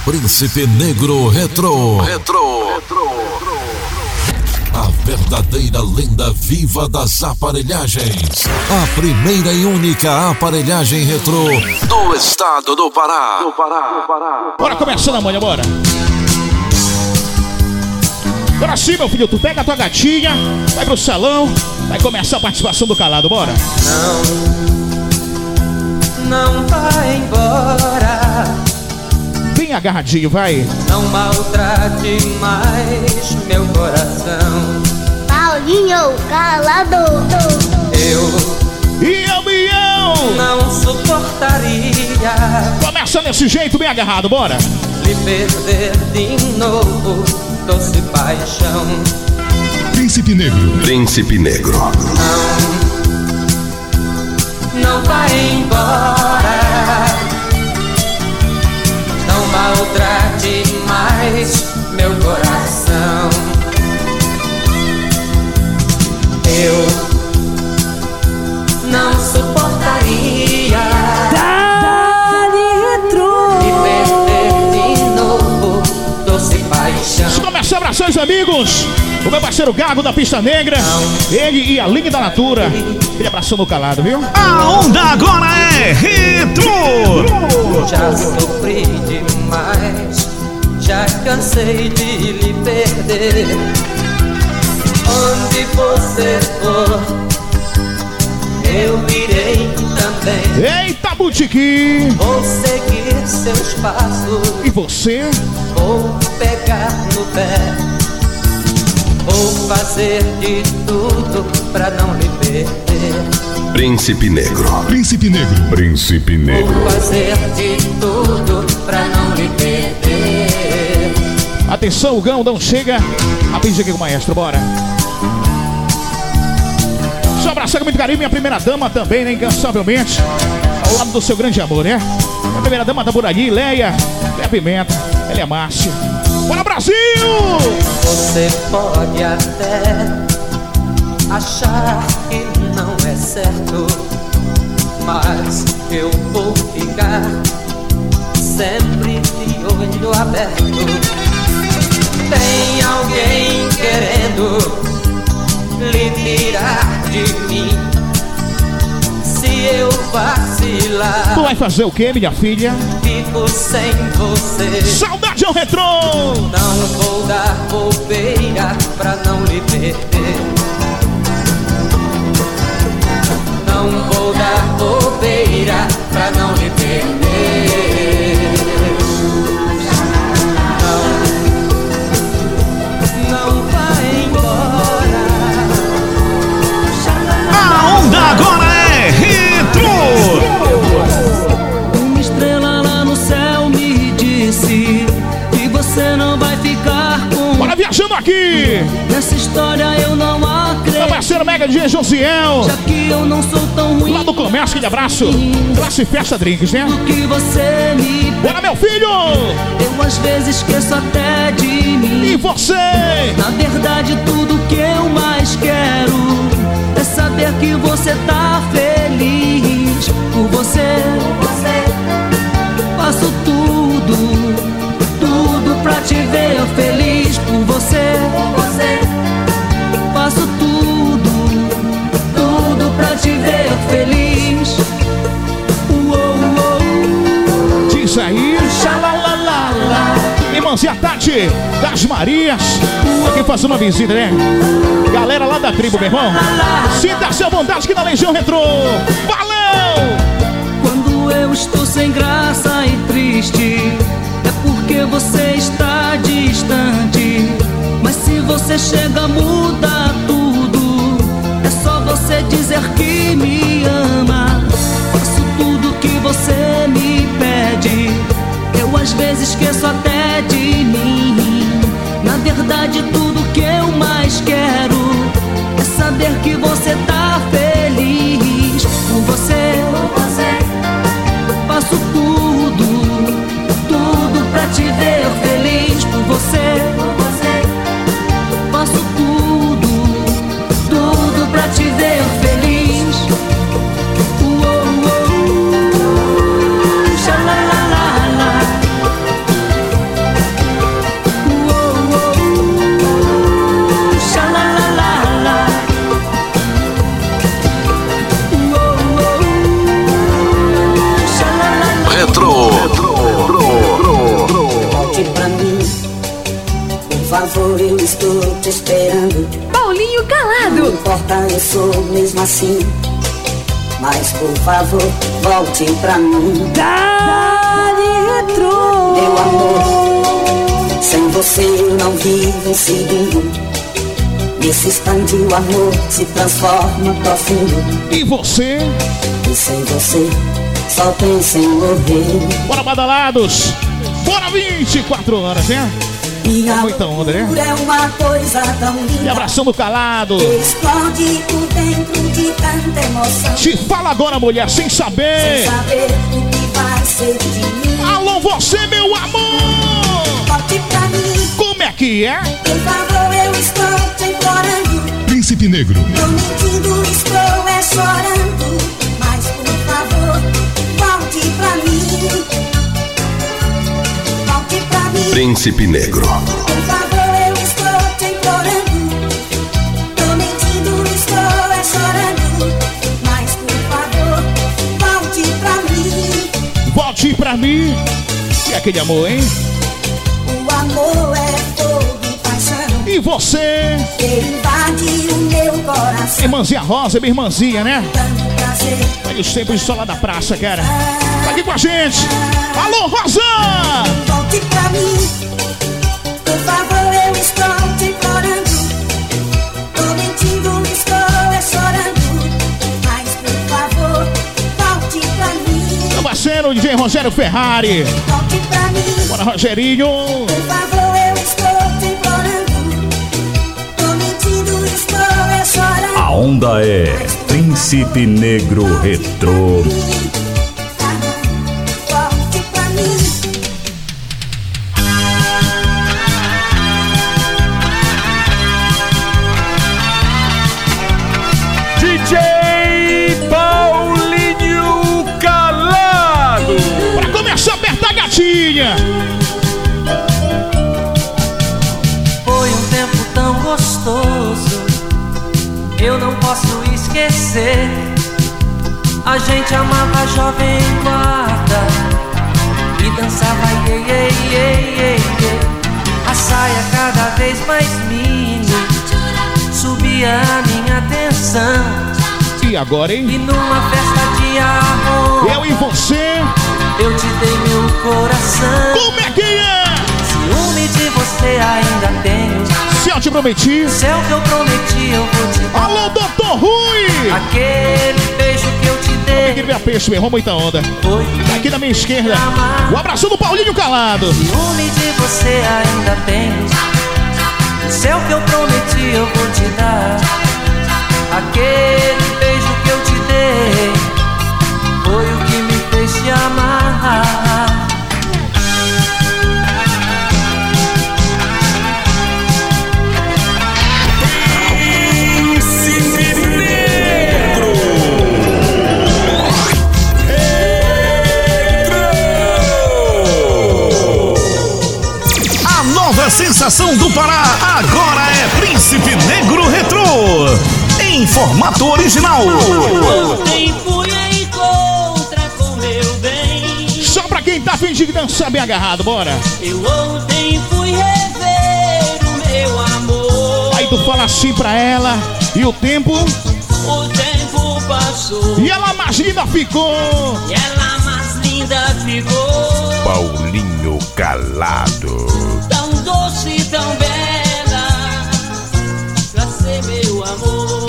Príncipe Negro Retro. A verdadeira lenda viva das aparelhagens. A primeira e única aparelhagem retrô do estado do Pará. Bora começando amanhã, bora. Bora sim, meu filho, tu pega a tua gatinha, vai pro salão, vai começar a participação do Calado, bora. Não vai embora. Bem agarradinho, vai. Não maltrate mais meu coração. Paulinho Calado. Eu não suportaria Começa desse jeito, bem agarrado, bora. lhe perder de novo, doce paixão. Príncipe Negro. Não vai embora. Não maltrate mais meu coração. Eu não suportaria me perder de novo, doce paixão. Vamos começar abraçando os amigos. O meu parceiro Gago da Pista Negra. Ele e a Linha da Natura. Ele abraçando o Calado, viu? A onda agora é Retro. Já sofri demais, já cansei de lhe perder. Onde você for, eu irei também. Eita, Boutique! Vou seguir seus passos, E você? vou pegar no pé. Vou fazer de tudo pra não lhe perder. Príncipe Negro. Vou fazer de tudo pra não lhe perder. Atenção, o Gão não chega. Aprende aqui com o maestro, bora. Só abraçar com muito carinho minha primeira dama também, né? Incansavelmente. Ao lado do seu grande amor, né? A primeira dama tá por ali, Leia Pimenta. Ela é Márcia. Bora, Brasil! Você pode até achar que não é certo, mas eu vou ficar sempre de olho aberto. Tem alguém querendo lhe tirar de mim. Se eu vacilar, Tu vai fazer o quê, minha filha? fico sem você. Saudade ao Retrô! Não vou dar bobeira pra não lhe perder. Não vou dar bobeira pra não lhe perder. Não vai embora. A onda agora é Retro. Uma estrela lá no céu me disse que você não vai ficar com. Bora viajando aqui! Nessa história eu não Meu acredito. parceiro Mega de Josiel. Já que eu não sou tão ruim. Lá do comércio, aquele abraço. Classe Festa Drinks, né? Do que você me. Bora, meu filho! Eu às vezes esqueço até de mim. E você? Na verdade tudo que eu mais quero é saber que você tá feliz. Por você, faço tudo pra te ver feliz. Por você, faço tudo pra te ver feliz. Diz aí. Xalalalala. Irmãzinha Tati das Marias. Aqui fazendo uma visita, né? Galera lá da tribo, meu irmão. Sinta-se à vontade aqui na Legião Retrô. Valeu! Quando eu estou sem graça e triste, é porque você está distante. Mas se você chega, muda tudo. É só você dizer que me ama. Faço tudo que você me pede. Eu às vezes esqueço até de mim. Na verdade tudo que eu mais quero é saber que você tá feliz. Por você, faço tudo pra te ver feliz. Por você, faço tudo pra te ver feliz. Xalalalala. favor, eu estou te esperando. Paulinho Calado. Não importa, eu sou mesmo assim. Mas por favor, volte pra mim. Dali Retro. Meu amor, sem você eu não vivo seguindo. Nesse instante o amor se transforma profundo. E você? E sem você só penso em morrer. Bora, badalados! Bora, 24 horas, né? Minha muita onda, né? É uma coisa tão linda. E abração do Calado. Explode por dentro de tanta emoção. Te fala agora, mulher, sem saber. Sem saber o que vai ser de mim. Alô, você, meu amor! Volte pra mim. Como é que é? Por favor, eu estou te implorando. Príncipe Negro. Tô mentindo, estou chorando. Mas por favor, volte pra mim. Volte pra mim. Príncipe Negro. Por favor, eu estou te implorando. Tô mentindo, estou chorando. Mas por favor, volte pra mim. Volte pra mim. E aquele amor, hein? O amor é fogo e paixão. E você? Que invade o meu coração. Irmãzinha Rosa, minha irmãzinha, né? Tanto prazer. Olha os tempos de sol lá da praça, cara. Tá aqui com a gente. Alô, Rosa! Volte pra mim. Por favor, eu estou te implorando. Tô mentindo, estou chorando. Mas por favor, volte pra mim. Meu parceiro, DJ Rogério Ferrari. Volte pra mim. Bora, Rogerinho. Por favor, eu estou te implorando. Tô mentindo, estou chorando. A onda é Príncipe Negro Retrô. Volte pra mim. DJ Paulinho Calado. Pra começar a apertar a gatinha. Foi um tempo tão gostoso, eu não posso esquecer. A gente amava jovem guarda e dançava iê, iê, iê, iê. A saia cada vez mais mini subia a minha atenção. E agora, E hein? numa festa de amor Eu e você. eu te dei meu coração. Como é que é? Ciúme de você ainda tenho. Se eu te prometi. Se é o que eu prometi, eu vou te dar. Alô, doutor Rui. Aquele beijo que eu te Queria dei ver a peixe, meu irmão, muita onda. foi Tá aqui na minha esquerda. O abraço do Paulinho Calado. ciúme de você ainda tenho. Se é o que eu prometi, eu vou te dar. Aquele beijo que eu te dei foi o que me fez te amar. A nova sensação do Pará agora é Príncipe Negro Retrô. Em formato original. Ontem fui em contra com meu bem. Só pra quem tá afim de dançar bem agarrado, bora. Eu ontem fui rever o meu amor. Aí tu fala assim pra ela. E o tempo? O tempo passou E ela mais linda ficou. e ela mais linda ficou. Paulinho Calado. Tão doce, tão bela pra ser meu amor.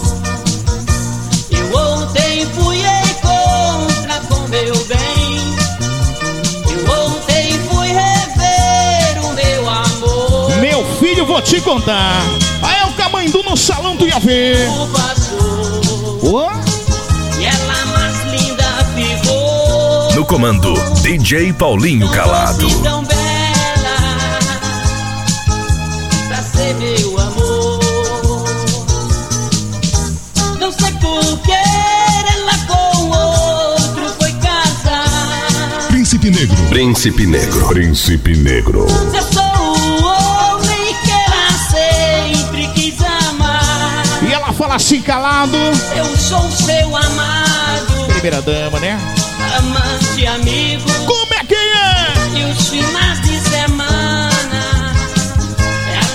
Eu ontem fui em contra com meu bem. Eu ontem fui rever o meu amor. Meu filho, vou te contar. Aí é o Camandu no salão, tu ia ver. O passou Ô, e ela mais linda ficou. No comando, DJ Paulinho Calado. Doce, tão bela pra ser meu amor. Não sei por que ela com outro foi casar. Príncipe Negro. Príncipe Negro. Príncipe Negro. Se eu sou o homem que ela sempre quis amar, e ela fala assim calado. eu sou seu amado, Primeira dama, né? amante, amigo. Como é que é? E os finais de semana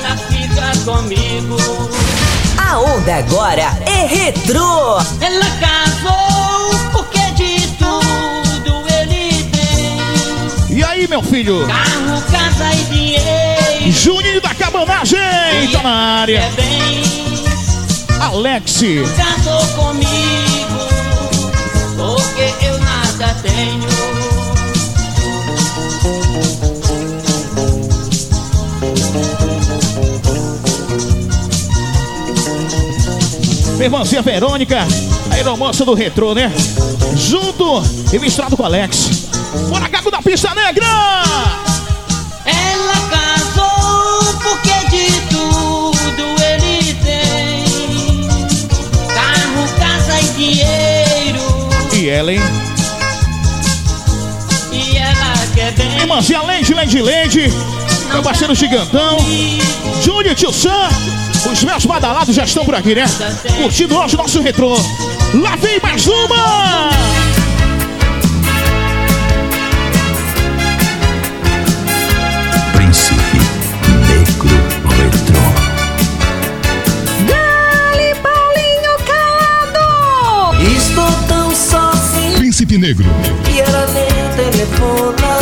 agora é retrô. Ela casou porque de tudo ele tem. E aí, meu filho? Carro, casa e dinheiro. Juninho da Cabanagem, tá na área. É bem. Alex. Casou comigo porque eu nada tenho. Minha irmãzinha Verônica, a aeromoça do retrô, né? Junto e misturado com Alex. Bora, Gago da Pista Negra! Ela casou porque de tudo ele tem. Carro, casa e dinheiro. E ela, hein? E ela quer bem. Irmãzinha Leide, meu parceiro Gigantão, Júnior e Tio Sam. Os meus badalados já estão por aqui, né? Curtindo hoje o nosso retrô. Lá vem mais uma! Príncipe Negro Retrô. Dali, Paulinho Calado! Estou tão sozinho Príncipe Negro. que ela nem telefona.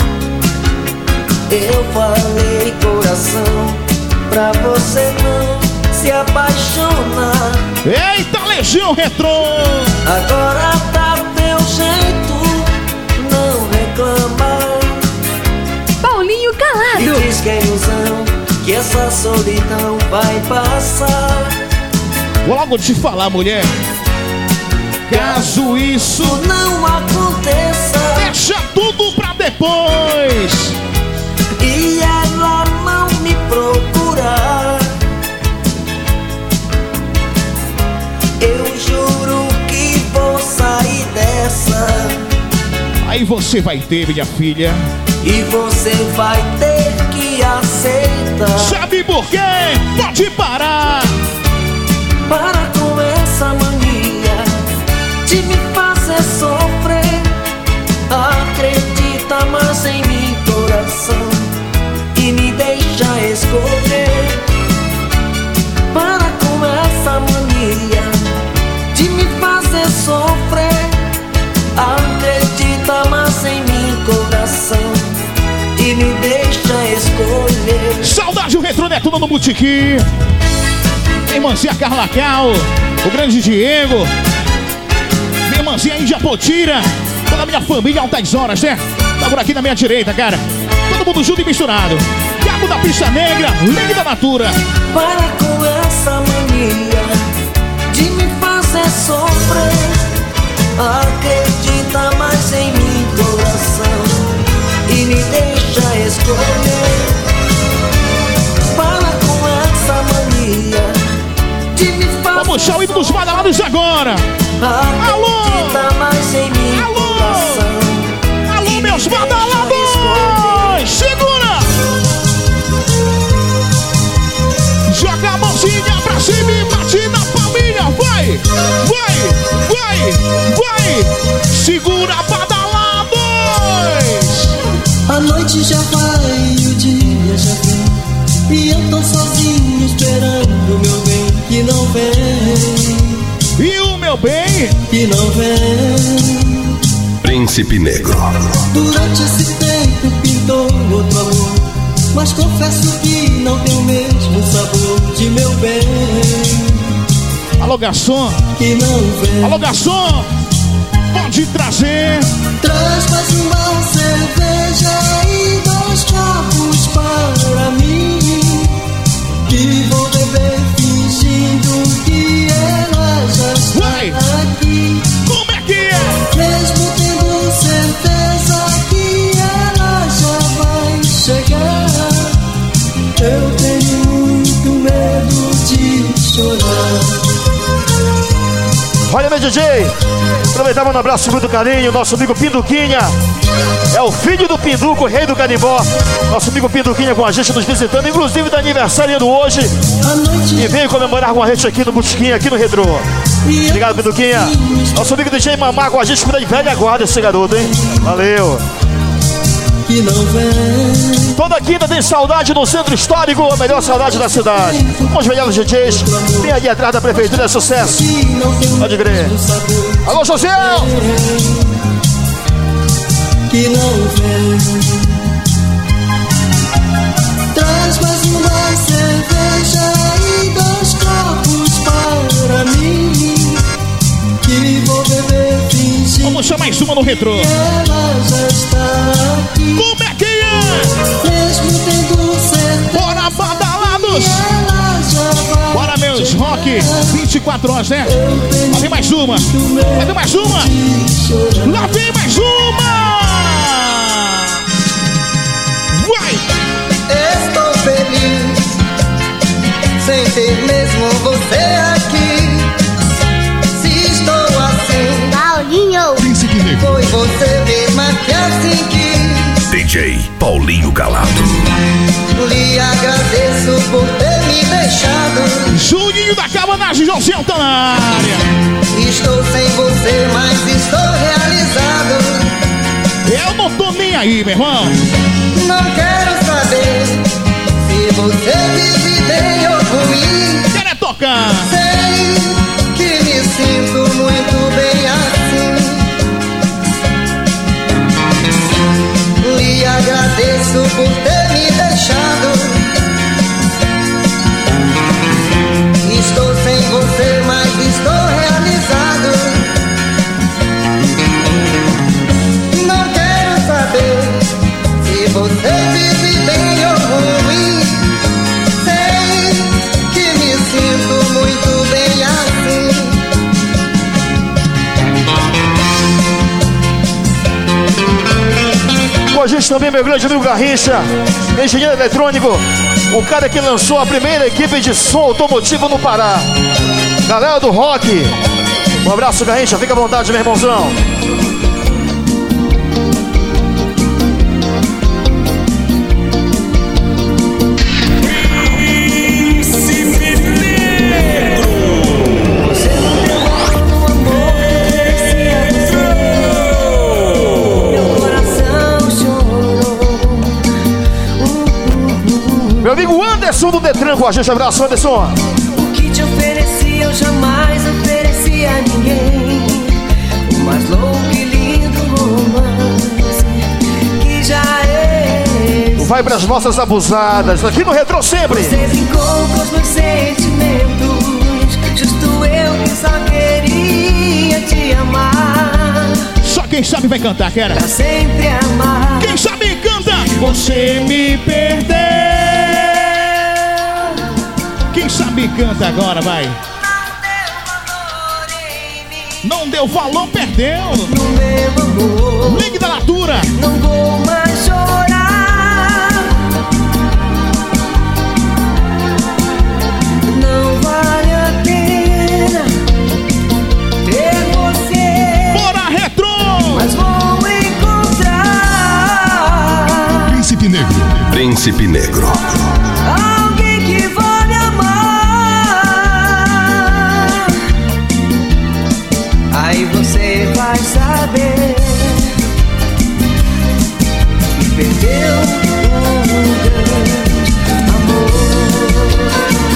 Eu falei, coração, pra você não se apaixonar. Eita, Legião Retrô! Agora tá teu jeito, não reclama. Paulinho E Calado! diz que é ilusão, que essa solidão vai passar. Vou logo te falar, mulher. Caso isso não aconteça, deixa tudo pra depois. e ela não me procurar, eu juro que vou sair dessa. Aí você vai ter, minha filha. E você vai ter que aceitar. Sabe por quê? Pode parar. Para com essa mania de me fazer sofrer. Acredita mais em mim, coração, e me deixa escolher. Para com essa mania de me fazer sofrer. Acredita mais em mim, coração, e me deixa escolher. Saudade, o Retrô Netuno no Botequim. Irmãzinha Carla Cal, o grande Diego, minha irmãzinha Índia Potira, toda a minha família Altas Horas, né? Tá por aqui na minha direita, cara. Todo mundo junto e misturado. Gago da Pista Negra, Lei da Natura. Para com essa mania de me fazer sofrer. Acredita mais em mim, coração, e me deixa escolher. Para com essa mania de me fazer Vamos puxar o hino dos badalados agora. Acredita mais em mim, coração. Alô, meus badalados! Segura! Joga a mãozinha pra cima e bate na palminha. Vai, vai, vai, vai. Segura, badalados! A noite já vai, o dia já vem, e eu tô sozinho esperando o meu bem que não vem. E o meu bem? Que não vem. Príncipe Negro. Durante esse tempo pintou outro amor, mas confesso que não tem o mesmo sabor de meu bem. Alô, garçom! Que não vem. Alô, garçom! Pode trazer! Traz mais uma cerveja e 2 copos para mim, que vou beber fingindo que ela já está aqui. Como é que é? Mesmo tendo certeza que ela já vai chegar, eu tenho muito medo de chorar. Olha, meu DJ, aproveitar um abraço, muito carinho, nosso amigo Pinduquinha. É o filho do Pinduco, rei do carimbó. Nosso amigo Pinduquinha com a gente nos visitando, inclusive tá aniversariando hoje. E veio comemorar com a gente aqui no Botequim, aqui no Retrô. Obrigado, Pinduquinha. Nosso amigo DJ Mamá com a gente, da velha guarda esse garoto, hein? Valeu. que não vem. Toda quinta tem saudade no Centro Histórico, a melhor saudade da cidade. Com os melhores DJs, tem ali atrás da prefeitura, é sucesso. Pode crer. Alô, Josiel! Que não vem. Traz mais uma cerveja e 2 copos para mim, que vou beber fingir. Vamos chamar mais uma no retrô. Ela já está aqui. Como é que é? Mesmo tendo certeza. Bora, badalados! Bora, meus rock! 24 horas, né? Lá vem mais uma! Lá vem mais uma! Lá vem mais uma! Vai! Estou feliz sem ter mesmo você aqui. Se estou assim, Paulinho, Príncipe Negro. foi você mesma que assim quis. DJ Paulinho Calado. Lhe agradeço por ter me deixado. Juninho da Cabanagem, Joãozinho tá na área. Estou sem você, mas estou realizado. Eu não tô nem aí, meu irmão. Não quero saber se você vive bem ou ruim. Quero é tocar. Sei que me sinto muito bem assim. Lhe agradeço por ter me deixado. Estou sem você, mas estou realizado. Não quero saber se você vive bem ou ruim. Sei que me sinto muito bem assim. Com a gente também, meu grande amigo Garrincha, engenheiro eletrônico, o cara que lançou a primeira equipe de som automotivo no Pará. Galera do rock, um abraço, Garrincha, fica à vontade, meu irmãozão. Meu amigo Anderson do Detran com a gente, abraço, Anderson. O que te ofereci eu jamais ofereci a ninguém. O mais louco e lindo romance que já é. Vai pras nossas abusadas, aqui no Retrô sempre. Você brincou com os meus sentimentos, justo eu que só queria te amar. Só quem sabe vai cantar, quero. Pra sempre amar. Quem sabe canta. Você me perdeu. Quem sabe canta agora, vai. Não deu valor, perdeu. No meu amor, Ligue da Natura. não vou mais chorar. Não vale a pena ter você. Bora, Retrô. Mas vou encontrar Príncipe Negro. Príncipe Negro. alguém que vale amar. Aí você vai saber que perdeu um grande amor.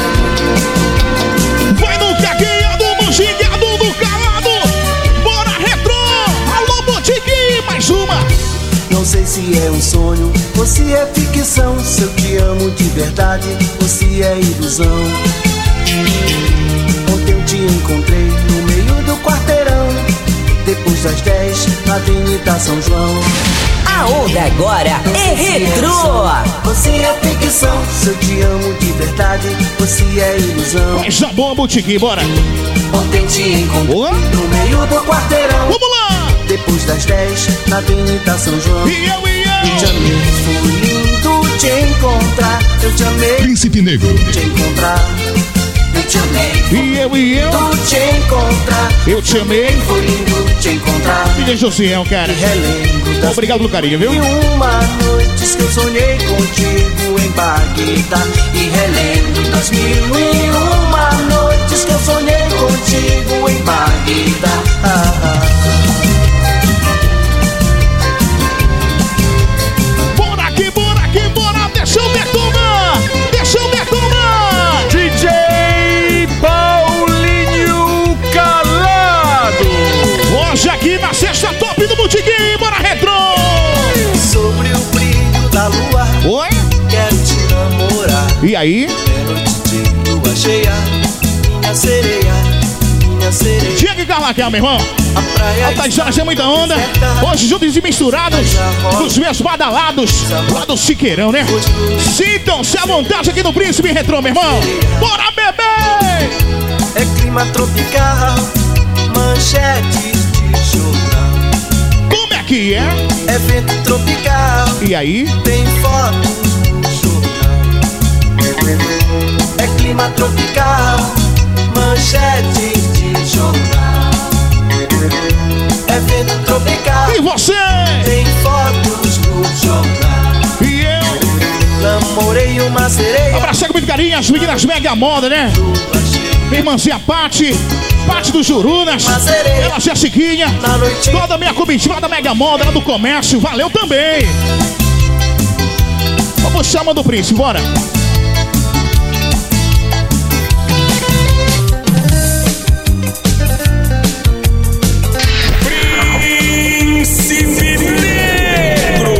Vai no caqueado, no gigado, no calado. Bora, Retrô. Alô, Boutique. Mais uma. Não sei se é um sonho ou se é ficção, se eu te amo de verdade ou se é ilusão. Ontem eu te encontrei no meio do quarteirão, depois das 10 na Avenida São João. A onda agora é retrô. Você é ficção, se eu te amo de verdade ou se é ilusão. Coisa boa, Boutique, bora. Ontem eu te encontrei Boa. no meio do quarteirão, Vamos lá. depois das 10 na Avenida São João. E eu. Eu te amei, foi lindo te encontrar. Eu te amei, Príncipe Negro. te encontrar. Eu te amei, E eu. lindo te encontrar. Eu te amei. Foi lindo te encontrar. DJ Josiel, cara. E relembro das Obrigado pelo carinho, viu? mil e uma noites que eu sonhei contigo em Bagdá. E relembro das 1001 noites que eu sonhei contigo em Bagdá. Oi? Quero te namorar. E aí? É noite de lua cheia, minha sereia, minha sereia. Diego e Carlaquel, meu irmão. A praia Alta história, tem muita onda. Hoje juntos e misturados, os meus badalados, lá do Siqueirão, né? Sintam-se à vontade aqui no Príncipe Retrô, meu irmão. Bora, bebê! É clima tropical, manchetes de jornal. Como é que é? É vento tropical. E aí? Tem fotos no jornal. É clima tropical, manchetes de jornal. É vento tropical. E você? Tem fotos no jornal. E eu? Namorei uma sereia. Abraçar com muito carinho as meninas mega moda, né? Minha irmãzinha Pati do Jurunas, ela Jessiquinha, toda a minha comitiva da Mega Moda lá do comércio, valeu também. Vamos chamar do Príncipe, bora. Príncipe Negro.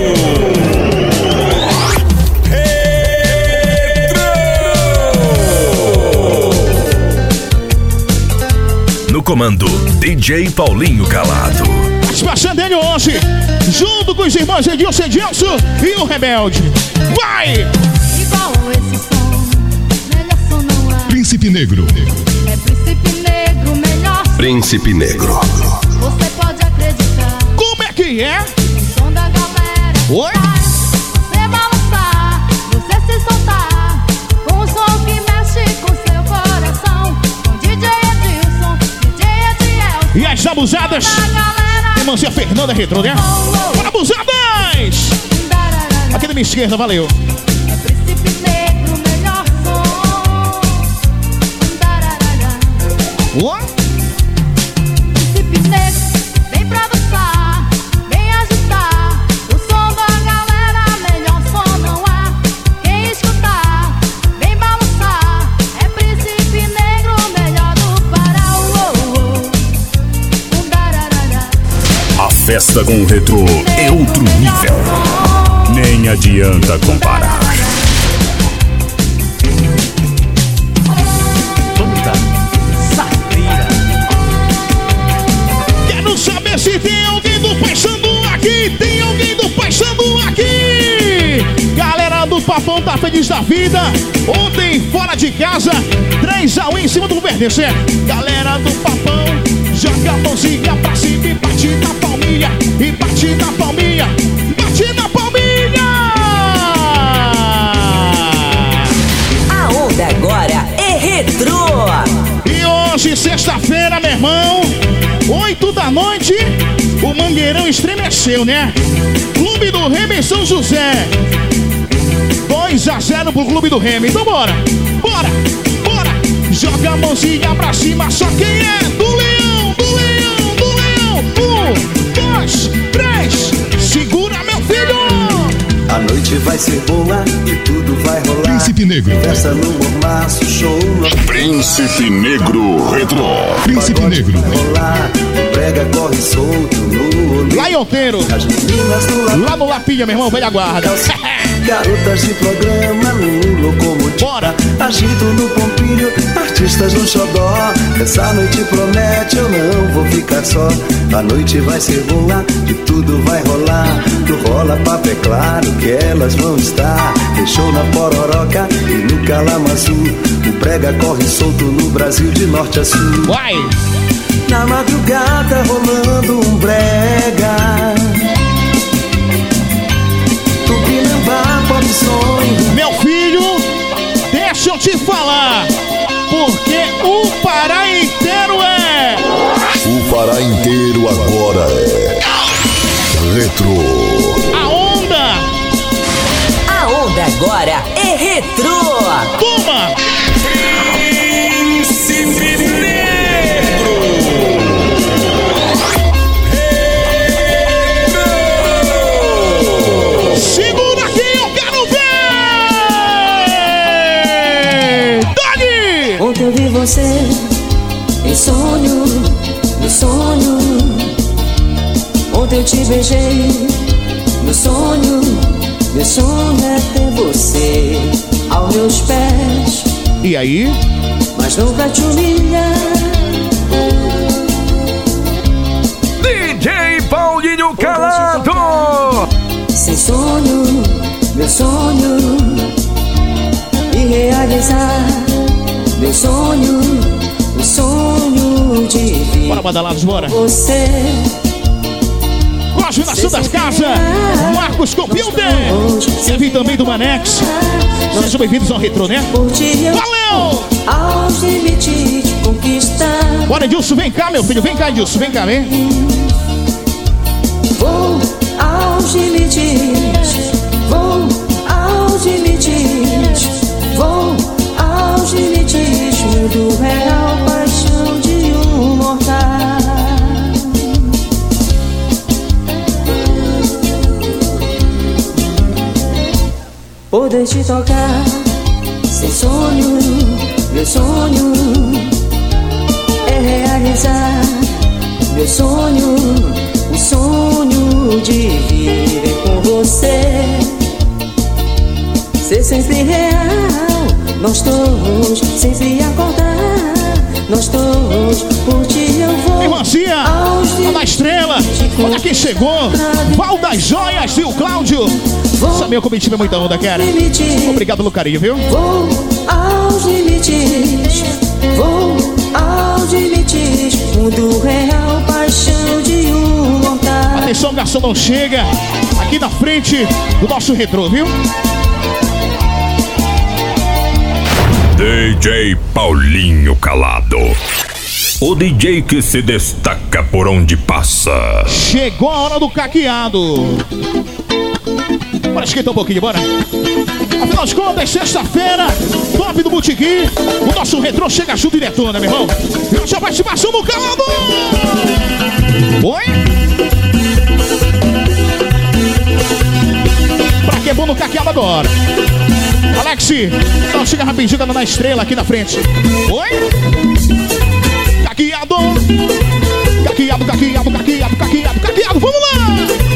No comando, DJ Paulinho Calado. Passando ele hoje, junto com os irmãos Edilson e o Rebelde. Vai! Igual esse som, melhor som não há. Príncipe Negro. É Príncipe Negro, melhor som. Príncipe Negro. Você pode acreditar. Como é que é? O som da galera. Oi? Você balançar, você se soltar. Com o som que mexe com seu coração. Com DJ Edilson, DJ Ediel. E as abusadas? Irmãzinha Fernanda Retrô, né? Bora, abusadas! Aqui da minha esquerda, valeu. É Príncipe Negro, melhor som. Oi? Príncipe Negro, vem pra dançar, vem agitar. O som da galera, melhor som não há. Quem escutar, vem balançar. É Príncipe Negro, melhor do Pará. A festa com o retrô é outro nível. Nem adianta comparar. Banda Safira. Quero saber se tem alguém do Paissandu aqui. Tem alguém do Paissandu aqui. Galera do Papão tá feliz da vida. Ontem, fora de casa, 3-1 em cima do Verdense. Galera do Papão, joga a mãozinha pra cima e bate na palminha. E bate na palminha. Bate na palminha. A onda agora é retrô. E hoje, sexta-feira, meu irmão, 8 da noite, o Mangueirão estremeceu, né? Clube do Remo em São José. 2-0 pro Clube do Remo. Então bora, bora, bora. Joga a mãozinha pra cima, só quem é do Leão, do Leão, do Leão. 1, 2, 3, segura, meu filho. A noite vai ser boa e tudo vai rolar. Príncipe Negro. Festa no mormaço, show no... Príncipe Negro Retrô. Príncipe Negro. rolar. O brega corre solto no olho. Laionteiro. As meninas no Lá no Lapinha, meu irmão, velha guarda. Garotas de programa no locomotiva. Bora. Agito no pompilho, artistas no xodó. Essa noite promete, eu não vou ficar só. A noite vai ser boa e tudo vai rolar. No rola papo é claro que elas vão estar. Tem show na Pororoca e no Calamaçu. O brega corre solto no Brasil de norte a sul. Vai. Na madrugada rolando um brega. Tupinambá, pop sonho. Meu filho, deixa eu te falar, porque o Pará inteiro é... O Pará inteiro agora é retrô. A onda. A onda agora é retrô. Toma. Príncipe Negro. Segura aqui, eu quero ver. Dani. Ontem eu vi você em sonho, no sonho. Ontem eu te beijei no sonho, meu sonho é ter você aos meus pés. E aí? Mas não pra te humilhar. DJ Paulinho Calado. Sem sonho, meu sonho, e realizar meu sonho, o sonho de vir. Bora, badalados, bora. Você. Cosminação das Casas, Marcos Computer. Servi também do Manex. Sejam bem-vindos ao Retrô, né? Valeu! Aos limites de conquistar. Bora, Edilson, vem cá, meu filho. Vem cá, Edilson, vem cá, vem. Vou aos limites, vou aos limites, vou aos limites. Mundo real, paixão de um mortal. Poder te tocar, sem sonho, meu sonho é realizar meu sonho, o sonho de viver com você, ser sempre real, nós todos sempre acordar, nós todos por ti eu vou. Irmãzinha, a da Estrela, olha quem chegou, Val das Joias e o Cláudio. Essa minha comitiva é muita onda, cara. Obrigado pelo carinho, viu? Vou aos limites, vou aos limites. Mundo real, paixão de um mortal. Atenção, garçom, não chega. Aqui na frente do nosso Retrô, viu? DJ Paulinho Calado. O DJ que se destaca por onde passa. Chegou a hora do caqueado. Bora esquentar um pouquinho, bora. Afinal de contas, sexta-feira, top do Botequim. O nosso Retrô chega junto e detona, meu irmão. E hoje a participação do Calado. Oi? Pra que é bom no caqueado agora? Alex, então chega rapidinho na Estrela aqui na frente. Oi? Caqueado. Caqueado, caqueado, caqueado, caqueado, caqueado. Vamos lá!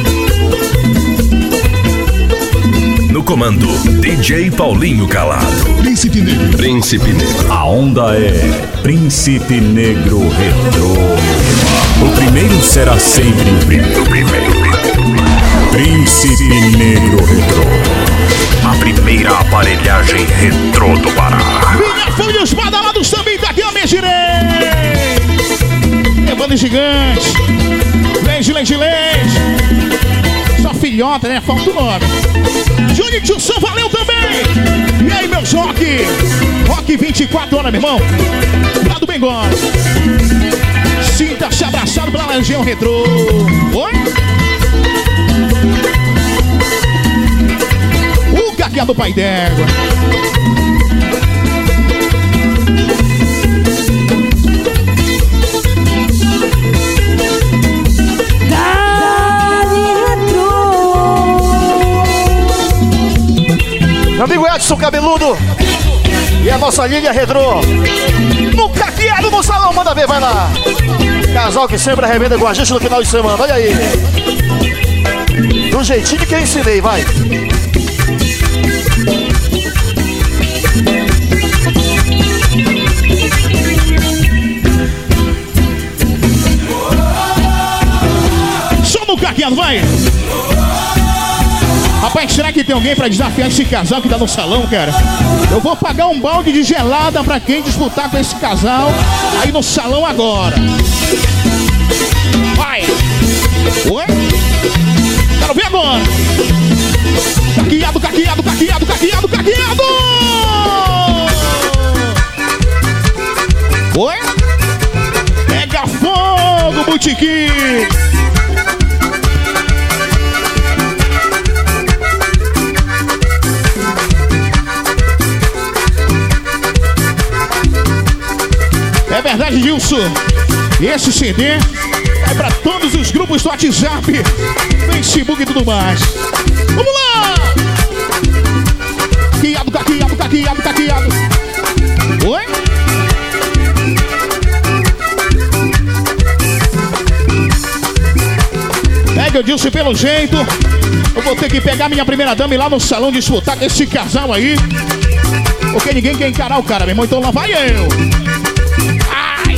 No comando, DJ Paulinho Calado. Príncipe Negro. Príncipe Negro. A onda é Príncipe Negro Retrô. O primeiro será sempre o primeiro. Príncipe Negro Retrô. A primeira aparelhagem retrô do Pará. Minha família, os badalados também daqui, ó, minha direita. Levando gigante. Leite. Só filhota, né? Falta o nome. Júnior Tilson, valeu também. E aí, meu Rock? Rock 24 horas, meu irmão. Lá do Bengol. Sinta-se abraçado pela Legião Retrô. Oi? O caqueado pai d'égua. Meu amigo Edson Cabeludo e a nossa Lília Retrô. No caqueado no salão, manda ver, vai lá. Casal que sempre arrebenta com a gente no final de semana, olha aí. Do jeitinho que eu ensinei, vai. Só no caqueado, vai. Rapaz, será que tem alguém pra desafiar esse casal que tá no salão, cara? Eu vou pagar um balde de gelada pra quem disputar com esse casal aí no salão agora. Vai! Oi? Quero ver agora! Caqueado, caqueado, caqueado, caqueado, caqueado! Oi? Pega fogo, Botequim! É verdade, Gilson. Esse CD é pra todos os grupos do WhatsApp, Facebook e tudo mais. Vamos lá! Caqueado, caqueado, caqueado, caqueado. Oi? amigo Edilson, pelo jeito eu vou ter que pegar minha primeira dama e ir lá no salão disputar com esse casal aí. Porque ninguém quer encarar o cara, meu irmão. Então lá vai eu. Ai!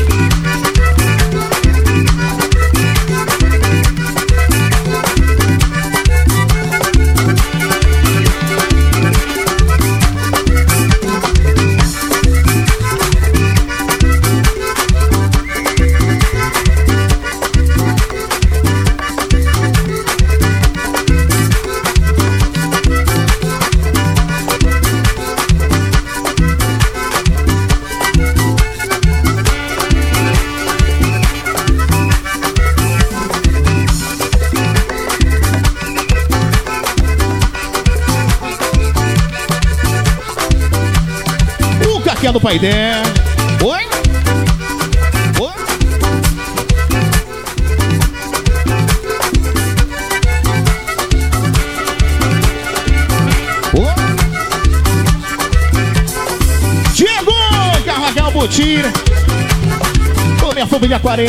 Do pai dela. Oi? Oi? Oi? Chegou! Carragal Butira. Toda minha família 40.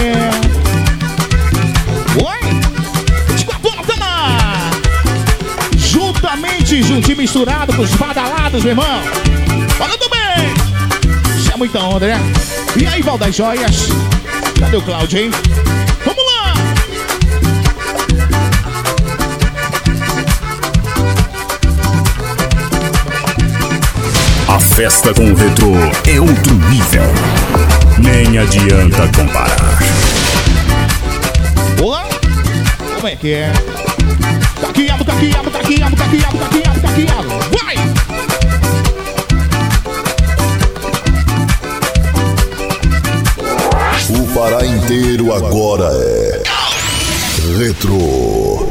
Oi? 24 horas, tama! Juntamente, juntinho, misturado com os badalados, meu irmão. Falando bem! Muita onda, né? E aí, Val das Joias? Cadê o Cláudio, hein? Vamos lá! A festa com o retrô é outro nível. Nem adianta comparar. Olá! Como é que é? Caqueado, caqueado, caqueado, caqueado, caqueado, caqueado. Vai! O Pará inteiro agora é Retrô.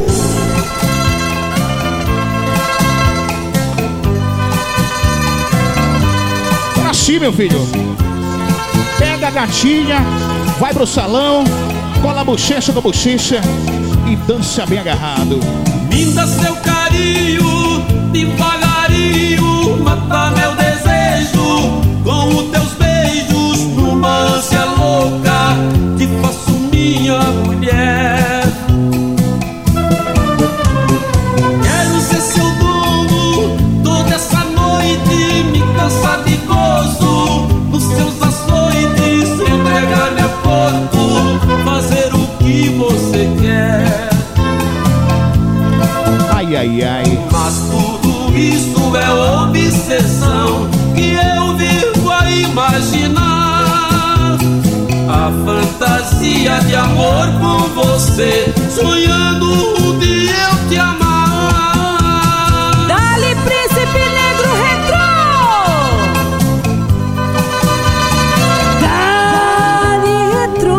Pra si, meu filho. Pega a gatinha, vai pro salão, cola a bochecha com a bochecha e dança bem agarrado. Me dá seu carinho, devagarinho, mata meu desejo com os teus beijos numa ânsia louca. Te faço minha mulher. Quero ser seu dono toda essa noite, me cansar de gozo nos seus açoites, entregar meu corpo, fazer o que você quer. Ai, ai, ai. Mas tudo isso é obsessão que eu vivo a imaginar. A fantasia de amor com você, sonhando um dia eu te amar. Dali, Príncipe Negro Retrô! Dali, Retrô!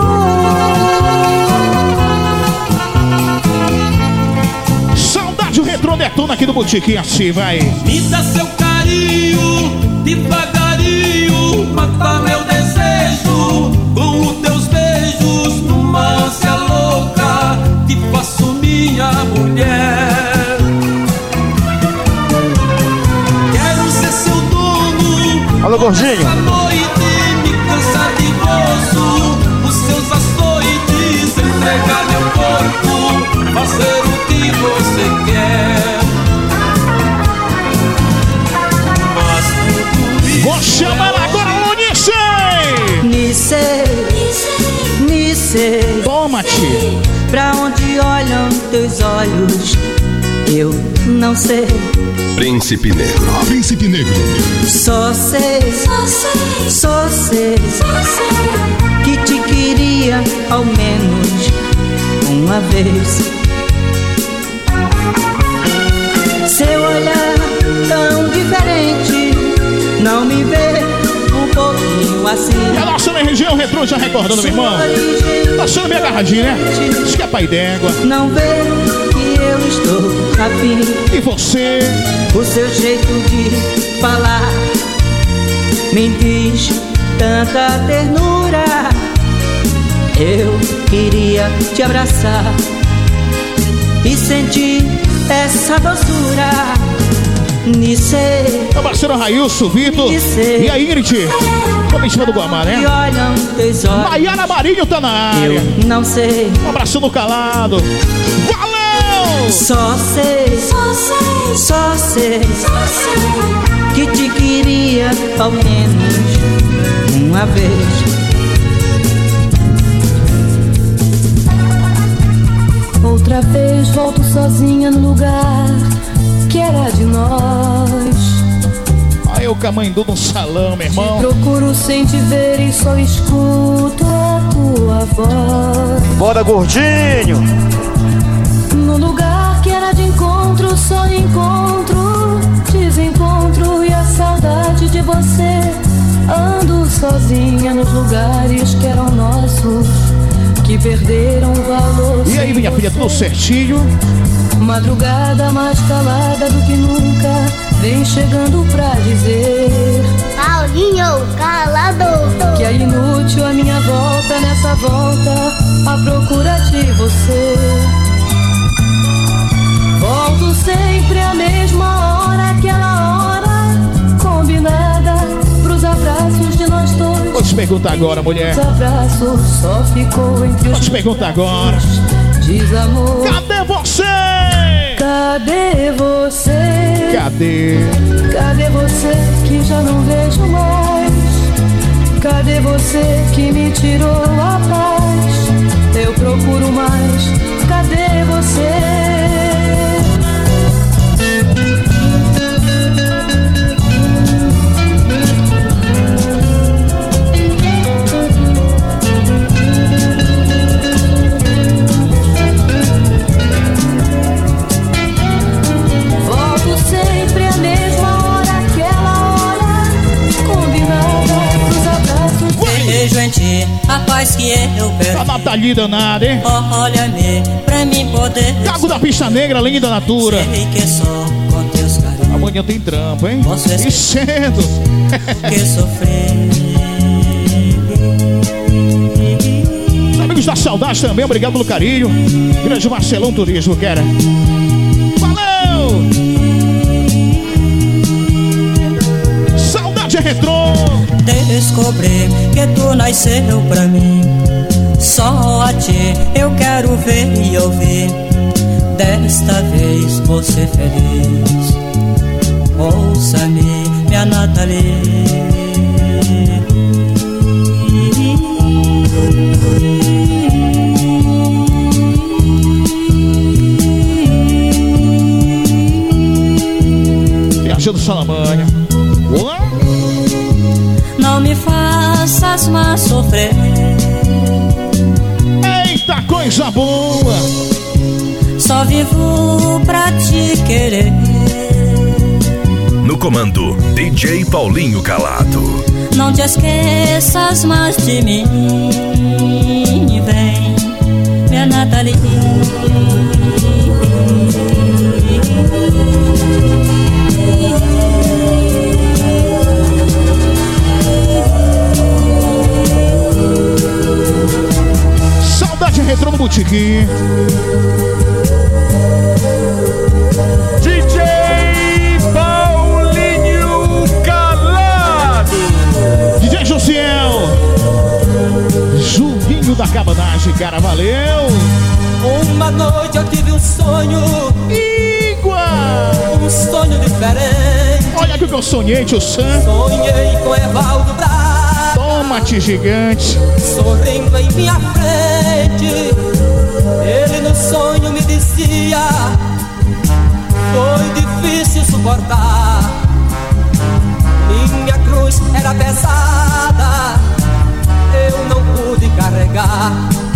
Saudade, o Retrô detona aqui do Botiquim, assim, vai. Me dá seu carinho, devagarinho, mata meu desejo com os teus beijos numa ânsia louca. Te faço minha mulher. Quero ser seu dono. Alô, gordinho. Essa noite me cansar de gozo, os seus açoites, entregar meu corpo, fazer o que você quer. Vou chamar agora o Nice! Nice, toma-te! Pra onde olham teus olhos, eu não sei. Príncipe Negro. Príncipe Negro. Só sei que te queria ao menos uma vez. Seu olhar tão diferente não me vê um pouquinho assim. E a nossa região Retrô já recordando, meu irmão. Tá achando bem agarradinho, né? Isso que é pai d'égua. Não vê que eu estou afim. E você? O seu jeito de falar me diz tanta ternura. Eu queria te abraçar e sentir essa doçura. Nice, meu parceiro Railson, Vitor e a Ingrid. Como em cima do Guamá, né? Maiara Marinho tá na área. Eu não sei. Um abraço no calado. Valeu! Só sei que te queria ao menos uma vez. Outra vez volto sozinha no lugar que era de nós. Aí o Camandu no salão, meu irmão. Te procuro sem te ver e só escuto a tua voz. Bora, gordinho! No lugar que era de encontro, só encontro, desencontro e a saudade de você. Ando sozinha nos lugares que eram nossos, que perderam valor. E aí, minha filha, tudo certinho? Madrugada mais calada do que nunca, vem chegando pra dizer: Paulinho calado. que é inútil a minha volta, nessa volta à procura de você. Volto sempre à mesma hora, aquela hora combinada pros abraços de nós dois. Vou te perguntar agora, mulher. Os abraços só ficou entre os. Vou te perguntar agora. Desamor. Cadê você? Cadê você? Cadê? Cadê você que já não vejo mais? Cadê você que me tirou a paz? Eu procuro mais. Cadê você? Vejo em ti a paz que eu perdi. A Nathalie danada, hein? Olha-me pra mim poder. Cago da Pista Negra, linda natura. Sei que só com teus carinhos. Amanhã tem trampo, hein? E cedo. Que sofri. Os amigos da saudade também, obrigado pelo carinho. Grande Marcelão Turismo, quero. Valeu! Saudade é retrô. Descobri que tu nasceu pra mim. Só a ti eu quero ver e ouvir. Desta vez vou ser feliz. Ouça-me, minha Nathalie. Viajando Salamanha. Olá! Não me faças mais sofrer. Eita, coisa boa! Só vivo pra te querer. No comando, DJ Paulinho Calado. Não te esqueças mais de mim. Vem, minha Nathalie. Retrô no Botiquim. DJ Paulinho Calado. DJ Josiel. Juninho da Cabanagem, cara, valeu. Uma noite eu tive um sonho igual. Um sonho diferente. Olha que eu sonhei, tio Sam. Sonhei com Evaldo Braz. Toma-te gigante. Sorrindo em minha frente. Ele no sonho me dizia: foi difícil suportar. Minha cruz era pesada, eu não pude carregar.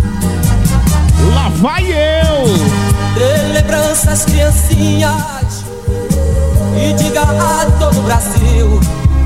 Lá vai eu. De lembranças, criancinhas, e diga a todo o Brasil: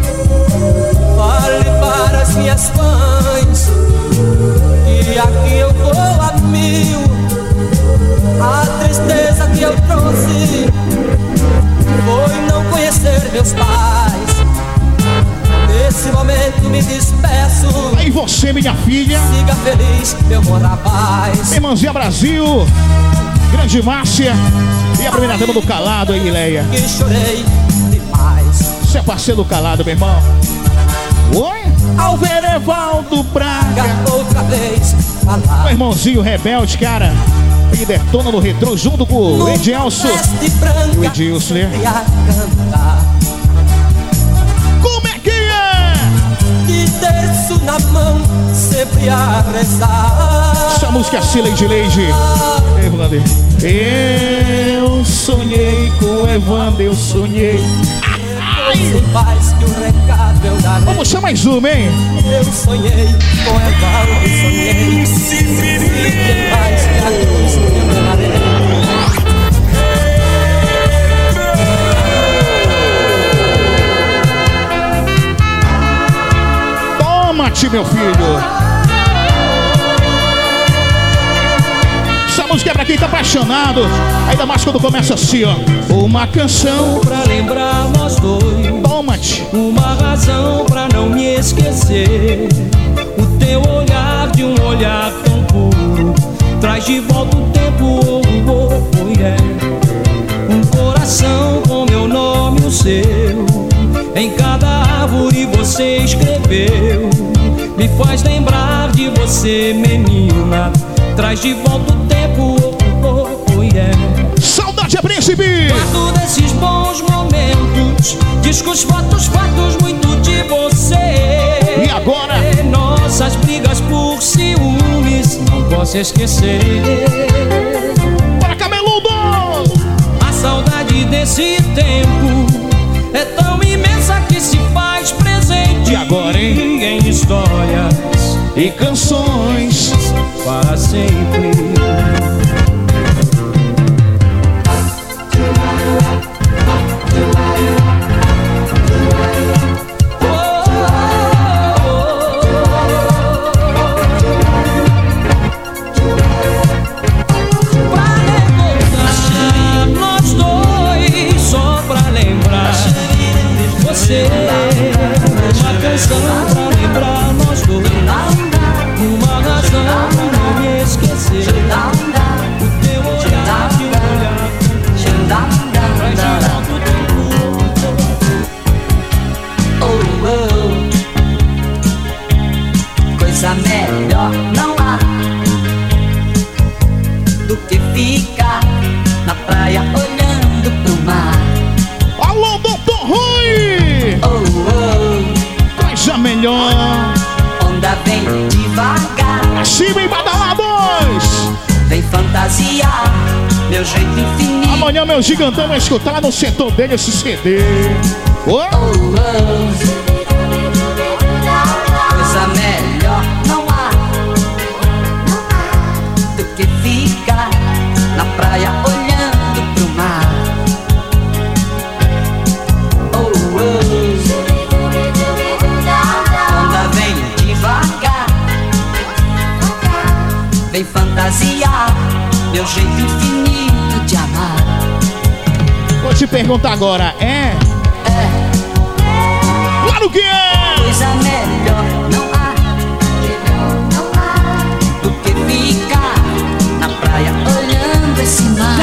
fale para as minhas fãs que aqui eu vou a mil. A tristeza que eu trouxe foi não conhecer meus pais. Nesse momento me despeço. Aí você, minha filha. Siga feliz, meu bom rapaz. Irmãzinha Brasil, grande Márcia. E a primeira dama do Calado aí, Leia. Que chorei demais. Você é parceiro do Calado, meu irmão. Oi? Ao ver Evaldo Braga. Outra vez falar. Meu irmãozinho rebelde, cara. E detona no retrô junto com o Edilson. E o Edilson, né? Como é que é? De terço na mão, sempre a rezar. Essa música é assim, Lady. Evander. Eu sonhei com o Evander, eu sonhei. Vamos chamar mais uma, hein? Eu sonhei com Evander, eu sonhei. Se tem mais que a luz que eu darei. Toma-te, meu filho. Essa música é pra quem tá apaixonado. Ainda mais quando começa assim, ó. Uma canção pra lembrar nós dois. Toma-te. Uma razão pra não me esquecer. O teu olhar de um olhar tão puro traz de volta o tempo, um coração com meu nome e o seu. Em cada árvore você escreveu. Me faz lembrar de você, menina. Traz de volta o tempo, Saudade é príncipe. Guardo desses bons momentos. Discos, fotos, fatos, muito de você. E agora? Nossas brigas por ciúmes, não posso esquecer. Para cabeludo! A saudade desse tempo é tão imensa que se faz presente. E agora, hein? Em histórias e canções para sempre. Uma canção pra lembrar nós dois. Uma razão pra não me esquecer. O teu olhar de um olhar traz de volta o tempo. Coisa melhor não há do que ficar na praia olhando pro mar. Alô, Doutor Rui! Coisa melhor. Onda vem devagar. Acima e badalados. Vem fantasiar meu jeito infinito. Amanhã meu gigantão vai escutar lá no setor dele esse CD. Coisa melhor não há do que ficar na praia olhando pro mar. Vem fantasiar meu jeito infinito de amar. Vou te perguntar agora, é? Claro que é! Coisa melhor não há do que ficar na praia olhando esse mar.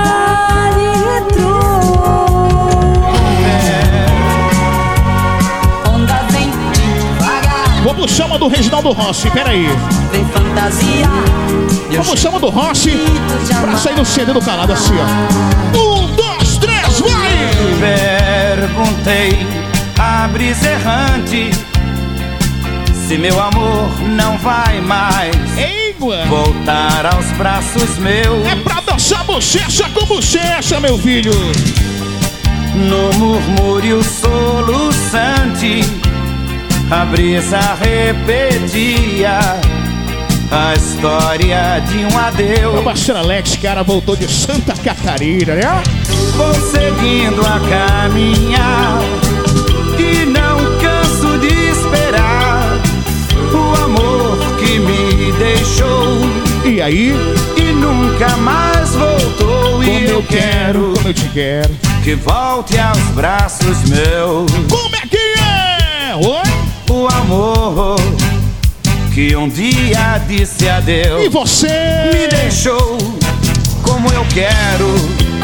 Onda vem devagar. Vamos chama do Reginaldo Rossi, peraí. Vem fantasiar. Vamos chama do Rossi pra sair no CD do calado assim, ó. 1, 2, 3, vai! Perguntei a brisa errante se meu amor não vai mais voltar aos braços meus. É pra dançar bochecha com bochecha, meu filho. No murmúrio soluçante a brisa repetia a história de um adeus. O parceiro Alex, cara, voltou de Santa Catarina, né? Vou seguindo a caminhar e não canso de esperar o amor que me deixou. E aí? E nunca mais voltou. Como e eu quero, como eu te quero, que volte aos braços meus. Como é que é? Oi? O amor que um dia disse adeus. E você? Me deixou. Como eu quero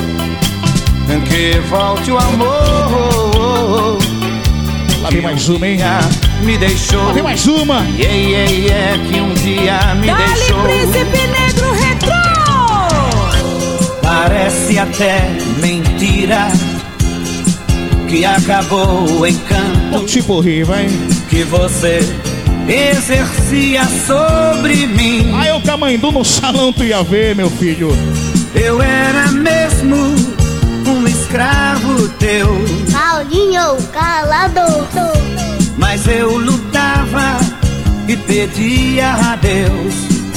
que volte o amor. Lá vem mais uma, hein? Me deixou. Lá vem mais uma. Que um dia me deixou. Príncipe Negro Retrô. Parece até mentira que acabou o encanto tipo riva, hein? que você exercia sobre mim. Aí o Camandu no salão tu ia ver, meu filho. Eu era mesmo um escravo teu, Paulinho calado. mas eu lutava e pedia a Deus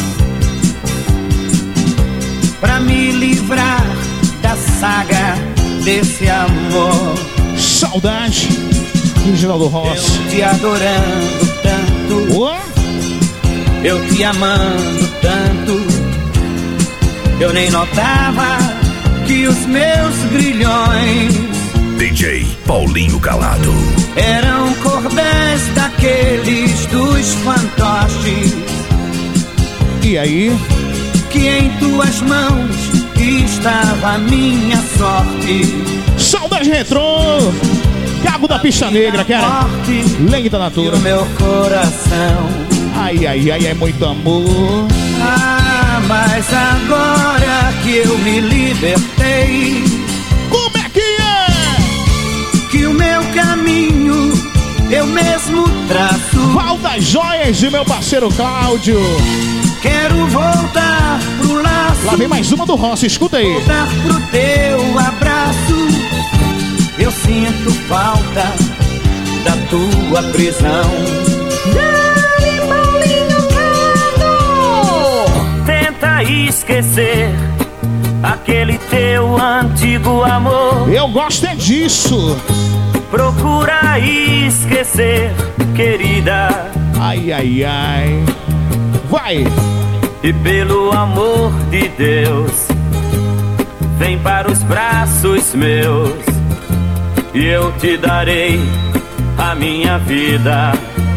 pra me livrar da saga desse amor. Saudade, Reginaldo Rossi. Eu te adorando tanto, eu te amando tanto, eu nem notava que os meus grilhões DJ Paulinho Calado eram cordéis daqueles dos fantoches. E aí? Que em tuas mãos estava a minha sorte. Saudade retrô, Cabo da Pista Negra, cara. Lenda da Natura. O meu coração. Ai, ai, ai, é muito amor. Ah, mas agora que eu me libertei, como é que é? Que o meu caminho eu mesmo traço. Val das Joias e meu parceiro Cláudio. Quero voltar pro laço. Lá vem mais uma do Rossi, escuta aí. Voltar pro teu abraço. Eu sinto falta da tua prisão. Dani Paulinho Calado. Tenta esquecer aquele teu antigo amor. Eu gosto é disso. Procura esquecer, querida. Ai, ai, ai. Vai! E pelo amor de Deus, vem para os braços meus e eu te darei a minha vida.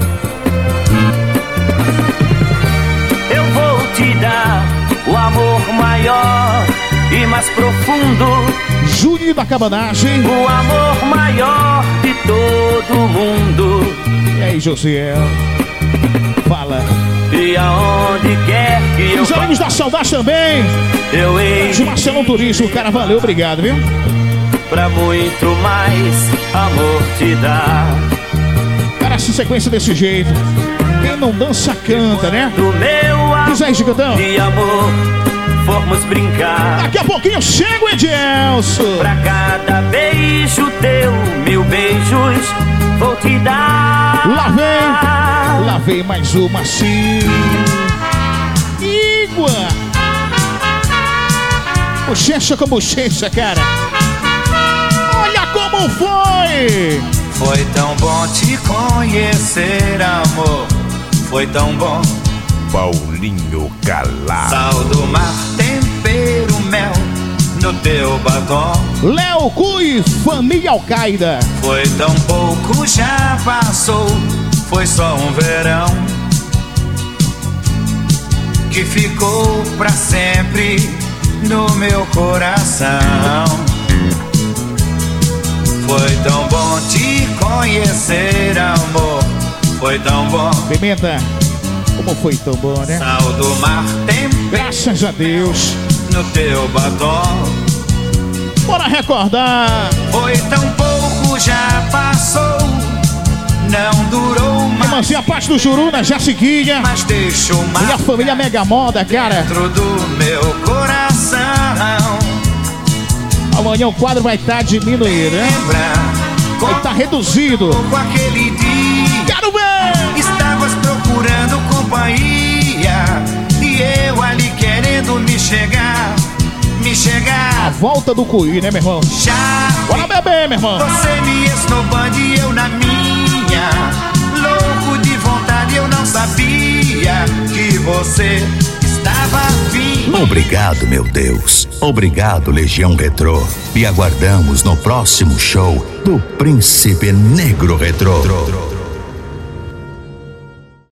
Eu vou te dar o amor maior e mais profundo, Júnior da Cabanagem, o amor maior de todo mundo. E aí, Josiel? Fala. E aonde quer que eu Os amigos da Saudade também. Eu hei de Marcelão Turismo, cara, valeu, obrigado, viu? Pra muito mais amor te dar. Cara, essa sequência desse jeito, quem não dança canta, né? Do meu amor diz aí, Gigantão. De amor, formos brincar. Daqui a pouquinho chega o Edilson. Pra cada beijo teu, 1000 beijos vou te dar. Lá vem mais uma assim. Igua. Bochecha com bochecha, cara. Olha como foi. Foi tão bom te conhecer, amor. Foi tão bom. Paulinho Calado. Sal do mar, tempero, mel no teu batom. Léo Cui, família Al-Qaeda. Foi tão pouco, já passou. Foi só um verão que ficou pra sempre no meu coração. Foi tão bom te conhecer, amor. Foi tão bom. Pimenta, como foi tão bom, né? Sal do mar, tempero, graças a Deus, no teu batom. Bora recordar. Foi tão pouco, já passou. Não durou mais. Irmãzinha, a parte do Juruna, já seguia. Mas deixou mais. E a família Mega Moda, cara. Dentro do meu coração. Amanhã o quadro vai estar diminuído, né? Vai estar reduzido. Com aquele dia. Quero ver! Estavas procurando companhia. E eu ali querendo me chegar. A volta do Cuí, né, meu irmão? Já. Bora beber, meu irmão. Você me esnobando e eu na minha. Louco de vontade, eu não sabia que você estava afim. Obrigado, meu Deus. Obrigado, Legião Retrô. E aguardamos no próximo show do Príncipe Negro Retrô.